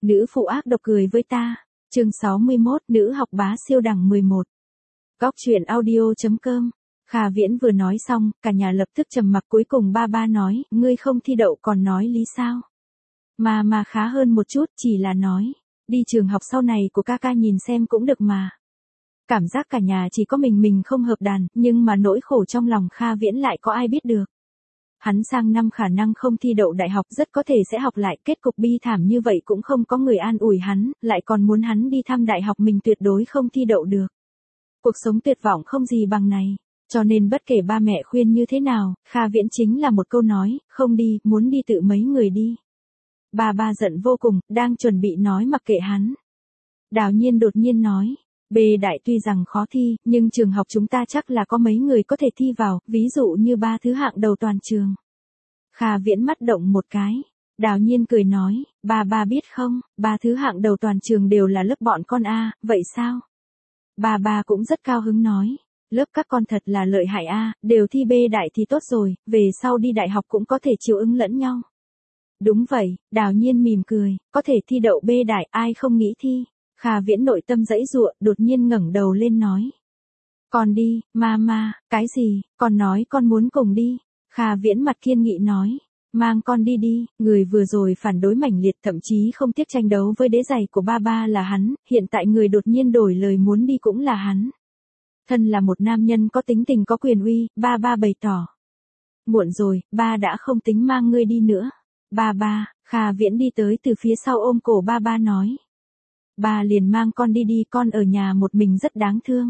Nữ phụ ác độc cười với ta. Chương 61, nữ học bá siêu đẳng 11. Góc truyện audio.com. Kha Viễn vừa nói xong, cả nhà lập tức trầm mặc, cuối cùng ba nói, ngươi không thi đậu còn nói lý sao? Mà khá hơn một chút, chỉ là nói, đi trường học sau này của ca nhìn xem cũng được mà. Cảm giác cả nhà chỉ có mình không hợp đàn, nhưng mà nỗi khổ trong lòng Kha Viễn lại có ai biết được. Hắn sang năm khả năng không thi đậu đại học, rất có thể sẽ học lại, kết cục bi thảm như vậy cũng không có người an ủi hắn, lại còn muốn hắn đi thăm đại học, mình tuyệt đối không thi đậu được. Cuộc sống tuyệt vọng không gì bằng này, cho nên bất kể ba mẹ khuyên như thế nào, Kha Viễn chính là một câu nói, không đi, muốn đi tự mấy người đi. Ba giận vô cùng, đang chuẩn bị nói mặc kệ hắn. Đào Nhiên đột nhiên nói, B đại tuy rằng khó thi, nhưng trường học chúng ta chắc là có mấy người có thể thi vào, ví dụ như 3 thứ hạng đầu toàn trường. Kha Viễn mắt động một cái. Đào Nhiên cười nói, ba biết không, 3 thứ hạng đầu toàn trường đều là lớp bọn con A, vậy sao? Ba cũng rất cao hứng nói, lớp các con thật là lợi hại A, đều thi B đại thì tốt rồi, về sau đi đại học cũng có thể chiều ứng lẫn nhau. Đúng vậy, Đào Nhiên mỉm cười, có thể thi đậu B đại, ai không nghĩ thi. Kha Viễn nội tâm giãy giụa, đột nhiên ngẩng đầu lên nói. Con đi, ma, cái gì, con nói con muốn cùng đi. Kha Viễn mặt kiên nghị nói, mang con đi, người vừa rồi phản đối mãnh liệt, thậm chí không tiếc tranh đấu với đế giày của ba là hắn, hiện tại người đột nhiên đổi lời muốn đi cũng là hắn. Thân là một nam nhân có tính tình có quyền uy, ba bày tỏ. Muộn rồi, ba đã không tính mang ngươi đi nữa. Ba, Kha Viễn đi tới từ phía sau ôm cổ ba nói. Ba liền mang con đi, con ở nhà một mình rất đáng thương.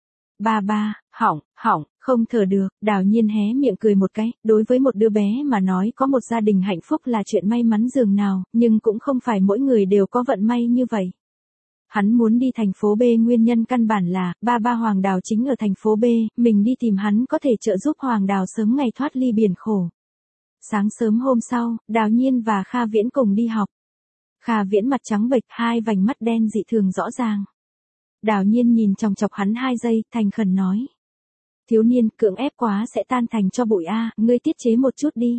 Ba, hỏng, không thở được. Đào Nhiên hé miệng cười một cái, đối với một đứa bé mà nói có một gia đình hạnh phúc là chuyện may mắn dường nào, nhưng cũng không phải mỗi người đều có vận may như vậy. Hắn muốn đi thành phố B, nguyên nhân căn bản là, ba Hoàng Đào chính ở thành phố B, mình đi tìm hắn có thể trợ giúp Hoàng Đào sớm ngày thoát ly biển khổ. Sáng sớm hôm sau, Đào Nhiên và Kha Viễn cùng đi học. Kha Viễn mặt trắng bệch, hai vành mắt đen dị thường rõ ràng. Đào Nhiên nhìn chòng chọc hắn 2 giây, thành khẩn nói. Thiếu niên, cưỡng ép quá sẽ tan thành cho bụi A, ngươi tiết chế một chút đi.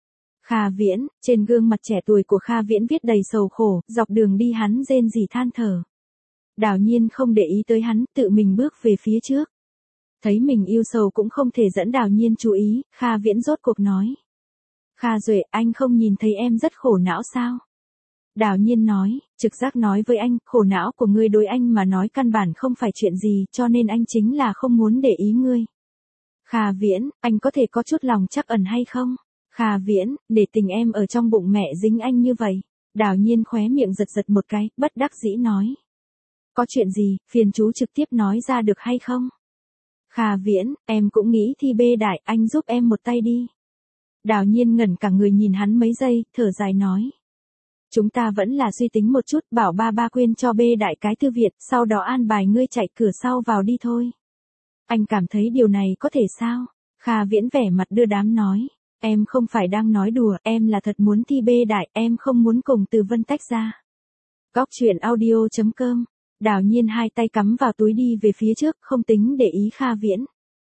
Kha Viễn, trên gương mặt trẻ tuổi của Kha Viễn viết đầy sầu khổ, dọc đường đi hắn rên rỉ than thở. Đào Nhiên không để ý tới hắn, tự mình bước về phía trước. Thấy mình yêu sầu cũng không thể dẫn Đào Nhiên chú ý, Kha Viễn rốt cuộc nói. Kha Duệ, anh không nhìn thấy em rất khổ não sao? Đào Nhiên nói, trực giác nói với anh, khổ não của ngươi đối anh mà nói căn bản không phải chuyện gì, cho nên anh chính là không muốn để ý ngươi. Kha Viễn, anh có thể có chút lòng trắc ẩn hay không? Kha Viễn, để tình em ở trong bụng mẹ dính anh như vậy. Đào Nhiên khóe miệng giật một cái, bất đắc dĩ nói. Có chuyện gì, phiền chú trực tiếp nói ra được hay không? Kha Viễn, em cũng nghĩ thi B đại, anh giúp em một tay đi. Đào Nhiên ngẩn cả người nhìn hắn mấy giây, thở dài nói. Chúng ta vẫn là suy tính một chút, bảo ba quên cho B đại cái thư viện, sau đó an bài ngươi chạy cửa sau vào đi thôi. Anh cảm thấy điều này có thể sao? Kha Viễn vẻ mặt đưa đám nói. Em không phải đang nói đùa, em là thật muốn thi B đại, em không muốn cùng Từ Vân tách ra. Góc truyện audio.com. Đào Nhiên hai tay cắm vào túi đi về phía trước, không tính để ý Kha Viễn.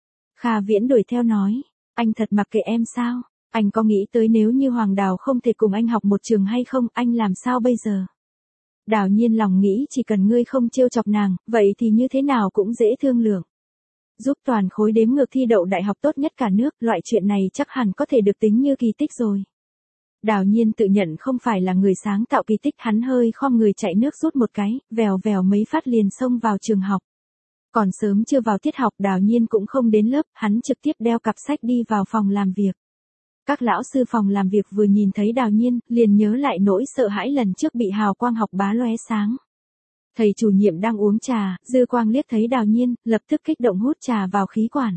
Kha Viễn đuổi theo nói. Anh thật mặc kệ em sao? Anh có nghĩ tới nếu như Hoàng Đào không thể cùng anh học một trường hay không, anh làm sao bây giờ? Đào Nhiên lòng nghĩ chỉ cần ngươi không trêu chọc nàng, vậy thì như thế nào cũng dễ thương lượng. Giúp toàn khối đếm ngược thi đậu đại học tốt nhất cả nước, loại chuyện này chắc hẳn có thể được tính như kỳ tích rồi. Đào Nhiên tự nhận không phải là người sáng tạo kỳ tích, hắn hơi khom người chạy nước rút một cái, vèo mấy phát liền xông vào trường học. Còn sớm chưa vào tiết học, Đào Nhiên cũng không đến lớp, hắn trực tiếp đeo cặp sách đi vào phòng làm việc. Các lão sư phòng làm việc vừa nhìn thấy Đào Nhiên, liền nhớ lại nỗi sợ hãi lần trước bị hào quang học bá lóe sáng. Thầy chủ nhiệm đang uống trà, dư quang liếc thấy Đào Nhiên, lập tức kích động hút trà vào khí quản.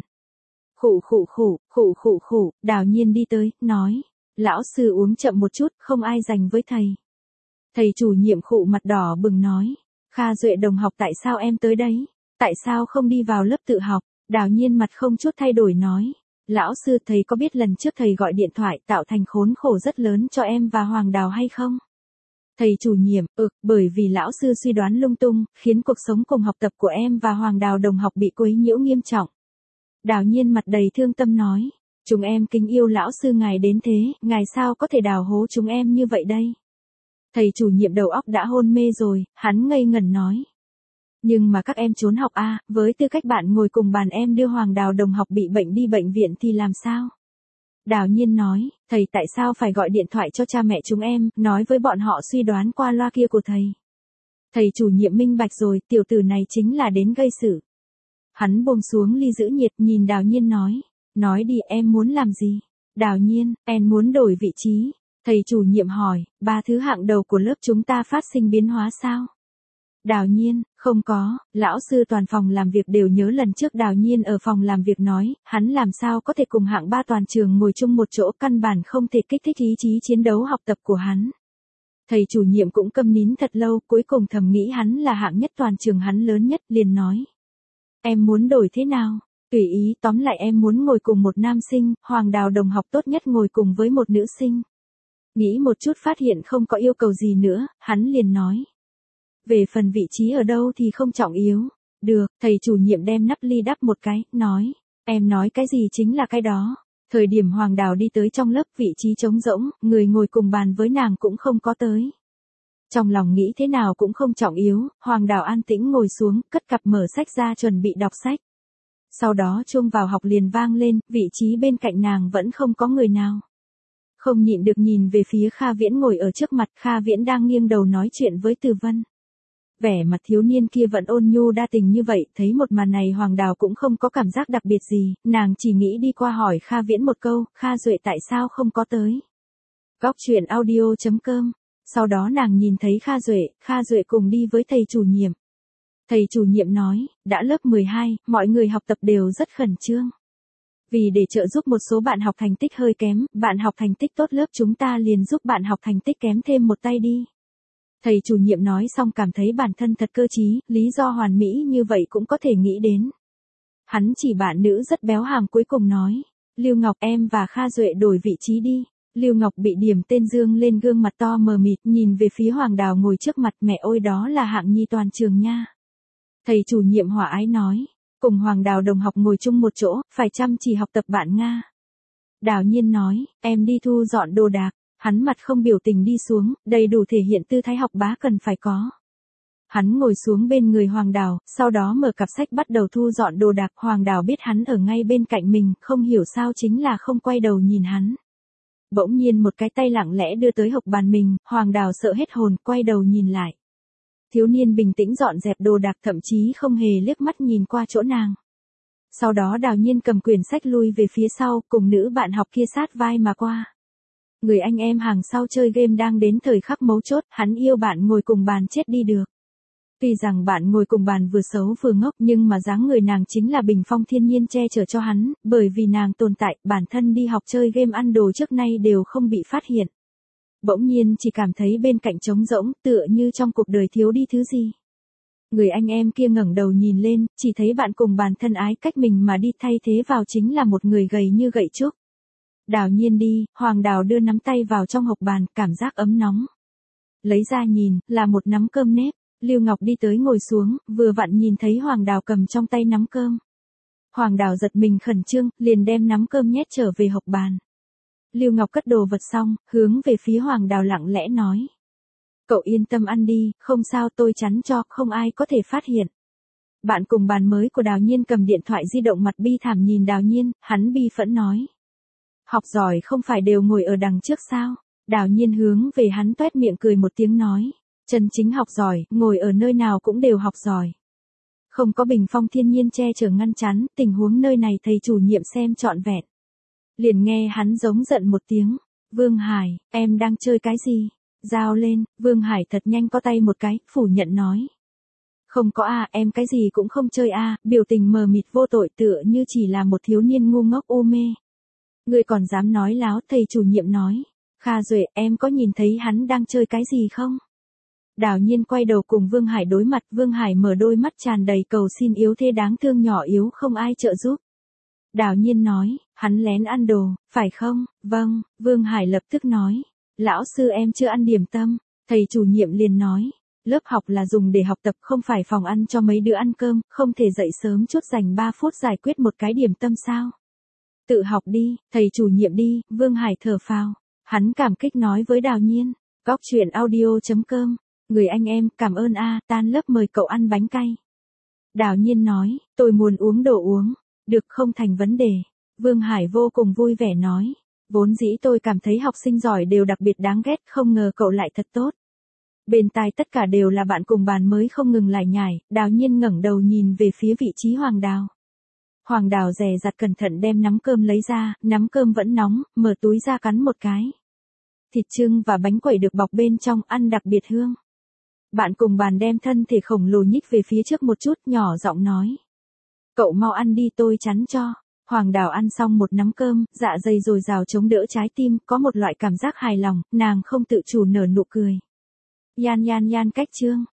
Khụ, Đào Nhiên đi tới, nói. Lão sư uống chậm một chút, không ai giành với thầy. Thầy chủ nhiệm khụ mặt đỏ bừng nói. Kha Duệ đồng học, tại sao em tới đấy? Tại sao không đi vào lớp tự học? Đào Nhiên mặt không chút thay đổi nói. Lão sư, thầy có biết lần trước thầy gọi điện thoại tạo thành khốn khổ rất lớn cho em và Hoàng Đào hay không? Thầy chủ nhiệm, bởi vì lão sư suy đoán lung tung, khiến cuộc sống cùng học tập của em và Hoàng Đào đồng học bị quấy nhiễu nghiêm trọng. Đào Nhiên mặt đầy thương tâm nói. Chúng em kính yêu lão sư ngài đến thế, ngài sao có thể đào hố chúng em như vậy đây? Thầy chủ nhiệm đầu óc đã hôn mê rồi, hắn ngây ngẩn nói. Nhưng mà các em trốn học a, với tư cách bạn ngồi cùng bàn em đưa Hoàng Đào đồng học bị bệnh đi bệnh viện thì làm sao? Đào Nhiên nói, thầy tại sao phải gọi điện thoại cho cha mẹ chúng em, nói với bọn họ suy đoán qua loa kia của thầy. Thầy chủ nhiệm minh bạch rồi, tiểu tử này chính là đến gây sự. Hắn buông xuống ly giữ nhiệt nhìn Đào Nhiên nói đi em muốn làm gì? Đào Nhiên, em muốn đổi vị trí. Thầy chủ nhiệm hỏi, 3 thứ hạng đầu của lớp chúng ta phát sinh biến hóa sao? Đào Nhiên, không có, lão sư toàn phòng làm việc đều nhớ lần trước Đào Nhiên ở phòng làm việc nói, hắn làm sao có thể cùng hạng 3 toàn trường ngồi chung một chỗ, căn bản không thể kích thích ý chí chiến đấu học tập của hắn. Thầy chủ nhiệm cũng câm nín thật lâu, cuối cùng thầm nghĩ hắn là hạng nhất toàn trường, hắn lớn nhất, liền nói. Em muốn đổi thế nào? Tùy ý, tóm lại em muốn ngồi cùng một nam sinh, Hoàng Đào đồng học tốt nhất ngồi cùng với một nữ sinh. Nghĩ một chút phát hiện không có yêu cầu gì nữa, hắn liền nói. Về phần vị trí ở đâu thì không trọng yếu. Được, thầy chủ nhiệm đem nắp ly đắp một cái, nói. Em nói cái gì chính là cái đó. Thời điểm Hoàng Đào đi tới trong lớp vị trí trống rỗng, người ngồi cùng bàn với nàng cũng không có tới. Trong lòng nghĩ thế nào cũng không trọng yếu, Hoàng Đào an tĩnh ngồi xuống, cất cặp mở sách ra chuẩn bị đọc sách. Sau đó chuông vào học liền vang lên, vị trí bên cạnh nàng vẫn không có người nào. Không nhịn được nhìn về phía Kha Viễn ngồi ở trước mặt, Kha Viễn đang nghiêng đầu nói chuyện với Từ Vân. Vẻ mặt thiếu niên kia vẫn ôn nhu đa tình như vậy, thấy một màn này Hoàng Đào cũng không có cảm giác đặc biệt gì, nàng chỉ nghĩ đi qua hỏi Kha Viễn một câu, Kha Duệ tại sao không có tới. Góc truyện audio.com. Sau đó nàng nhìn thấy Kha Duệ cùng đi với thầy chủ nhiệm. Thầy chủ nhiệm nói, đã lớp 12, mọi người học tập đều rất khẩn trương. Vì để trợ giúp một số bạn học thành tích hơi kém, bạn học thành tích tốt lớp chúng ta liền giúp bạn học thành tích kém thêm một tay đi. Thầy chủ nhiệm nói xong cảm thấy bản thân thật cơ trí, lý do hoàn mỹ như vậy cũng có thể nghĩ đến. Hắn chỉ bạn nữ rất béo hàng cuối cùng nói, Lưu Ngọc em và Kha Duệ đổi vị trí đi. Lưu Ngọc bị điểm tên dương lên gương mặt to mờ mịt nhìn về phía Hoàng Đào ngồi trước mặt, mẹ ơi đó là hạng nhi toàn trường nha. Thầy chủ nhiệm hòa ái nói, cùng Hoàng Đào đồng học ngồi chung một chỗ, phải chăm chỉ học tập bạn Nga. Đào Nhiên nói, em đi thu dọn đồ đạc. Hắn mặt không biểu tình đi xuống, đầy đủ thể hiện tư thái học bá cần phải có. Hắn ngồi xuống bên người Hoàng Đào, sau đó mở cặp sách bắt đầu thu dọn đồ đạc. Hoàng Đào biết hắn ở ngay bên cạnh mình, không hiểu sao chính là không quay đầu nhìn hắn. Bỗng nhiên một cái tay lặng lẽ đưa tới hộc bàn mình, Hoàng Đào sợ hết hồn, quay đầu nhìn lại. Thiếu niên bình tĩnh dọn dẹp đồ đạc, thậm chí không hề liếc mắt nhìn qua chỗ nàng. Sau đó Đào Nhiên cầm quyển sách lui về phía sau, cùng nữ bạn học kia sát vai mà qua. Người anh em hàng sau chơi game đang đến thời khắc mấu chốt, hắn yêu bạn ngồi cùng bàn chết đi được. Tuy rằng bạn ngồi cùng bàn vừa xấu vừa ngốc nhưng mà dáng người nàng chính là bình phong thiên nhiên che chở cho hắn, bởi vì nàng tồn tại, bản thân đi học chơi game ăn đồ trước nay đều không bị phát hiện. Bỗng nhiên chỉ cảm thấy bên cạnh trống rỗng, tựa như trong cuộc đời thiếu đi thứ gì. Người anh em kia ngẩng đầu nhìn lên, chỉ thấy bạn cùng bàn thân ái cách mình mà đi, thay thế vào chính là một người gầy như gậy trúc. Đào Nhiên đi, Hoàng Đào đưa nắm tay vào trong hộc bàn, cảm giác ấm nóng. Lấy ra nhìn, là một nắm cơm nếp. Lưu Ngọc đi tới ngồi xuống, vừa vặn nhìn thấy Hoàng Đào cầm trong tay nắm cơm. Hoàng Đào giật mình khẩn trương, liền đem nắm cơm nhét trở về hộc bàn. Lưu Ngọc cất đồ vật xong, hướng về phía Hoàng Đào lặng lẽ nói. Cậu yên tâm ăn đi, không sao, tôi chắn cho, không ai có thể phát hiện. Bạn cùng bàn mới của Đào Nhiên cầm điện thoại di động mặt bi thảm nhìn Đào Nhiên, hắn bi phẫn nói. Học giỏi không phải đều ngồi ở đằng trước sao? Đào Nhiên hướng về hắn toét miệng cười một tiếng nói. Chân chính học giỏi, ngồi ở nơi nào cũng đều học giỏi. Không có bình phong thiên nhiên che chở ngăn chắn, tình huống nơi này thầy chủ nhiệm xem trọn vẹn. Liền nghe hắn giống giận một tiếng. Vương Hải, em đang chơi cái gì? Giao lên, Vương Hải thật nhanh có tay một cái, phủ nhận nói. Không có a, em cái gì cũng không chơi a, biểu tình mờ mịt vô tội tựa như chỉ là một thiếu niên ngu ngốc u mê. Ngươi còn dám nói láo, thầy chủ nhiệm nói. Kha Duệ, em có nhìn thấy hắn đang chơi cái gì không? Đào Nhiên quay đầu cùng Vương Hải đối mặt, Vương Hải mở đôi mắt tràn đầy cầu xin yếu thế đáng thương nhỏ yếu không ai trợ giúp. Đào Nhiên nói, hắn lén ăn đồ, phải không? Vâng, Vương Hải lập tức nói. Lão sư em chưa ăn điểm tâm, thầy chủ nhiệm liền nói. Lớp học là dùng để học tập không phải phòng ăn cho mấy đứa ăn cơm, không thể dậy sớm chút dành 3 phút giải quyết một cái điểm tâm sao? Tự học đi, thầy chủ nhiệm đi, Vương Hải thở phào. Hắn cảm kích nói với Đào Nhiên. Cóc truyện audio.com. Người anh em, cảm ơn a, tan lớp mời cậu ăn bánh cay. Đào Nhiên nói, tôi muốn uống đồ uống. Được, không thành vấn đề. Vương Hải vô cùng vui vẻ nói. Vốn dĩ tôi cảm thấy học sinh giỏi đều đặc biệt đáng ghét, không ngờ cậu lại thật tốt. Bên tai tất cả đều là bạn cùng bàn mới không ngừng lải nhải, Đào Nhiên ngẩng đầu nhìn về phía vị trí Hoàng Đào. Hoàng Đào dè dặt cẩn thận đem nắm cơm lấy ra, nắm cơm vẫn nóng, mở túi ra cắn một cái. Thịt chưng và bánh quẩy được bọc bên trong, ăn đặc biệt hương. Bạn cùng bàn đem thân thể khổng lồ nhích về phía trước một chút, nhỏ giọng nói. Cậu mau ăn đi, tôi chắn cho. Hoàng Đào ăn xong một nắm cơm, dạ dày dồi dào chống đỡ trái tim, có một loại cảm giác hài lòng, nàng không tự chủ nở nụ cười. Yan cách chương.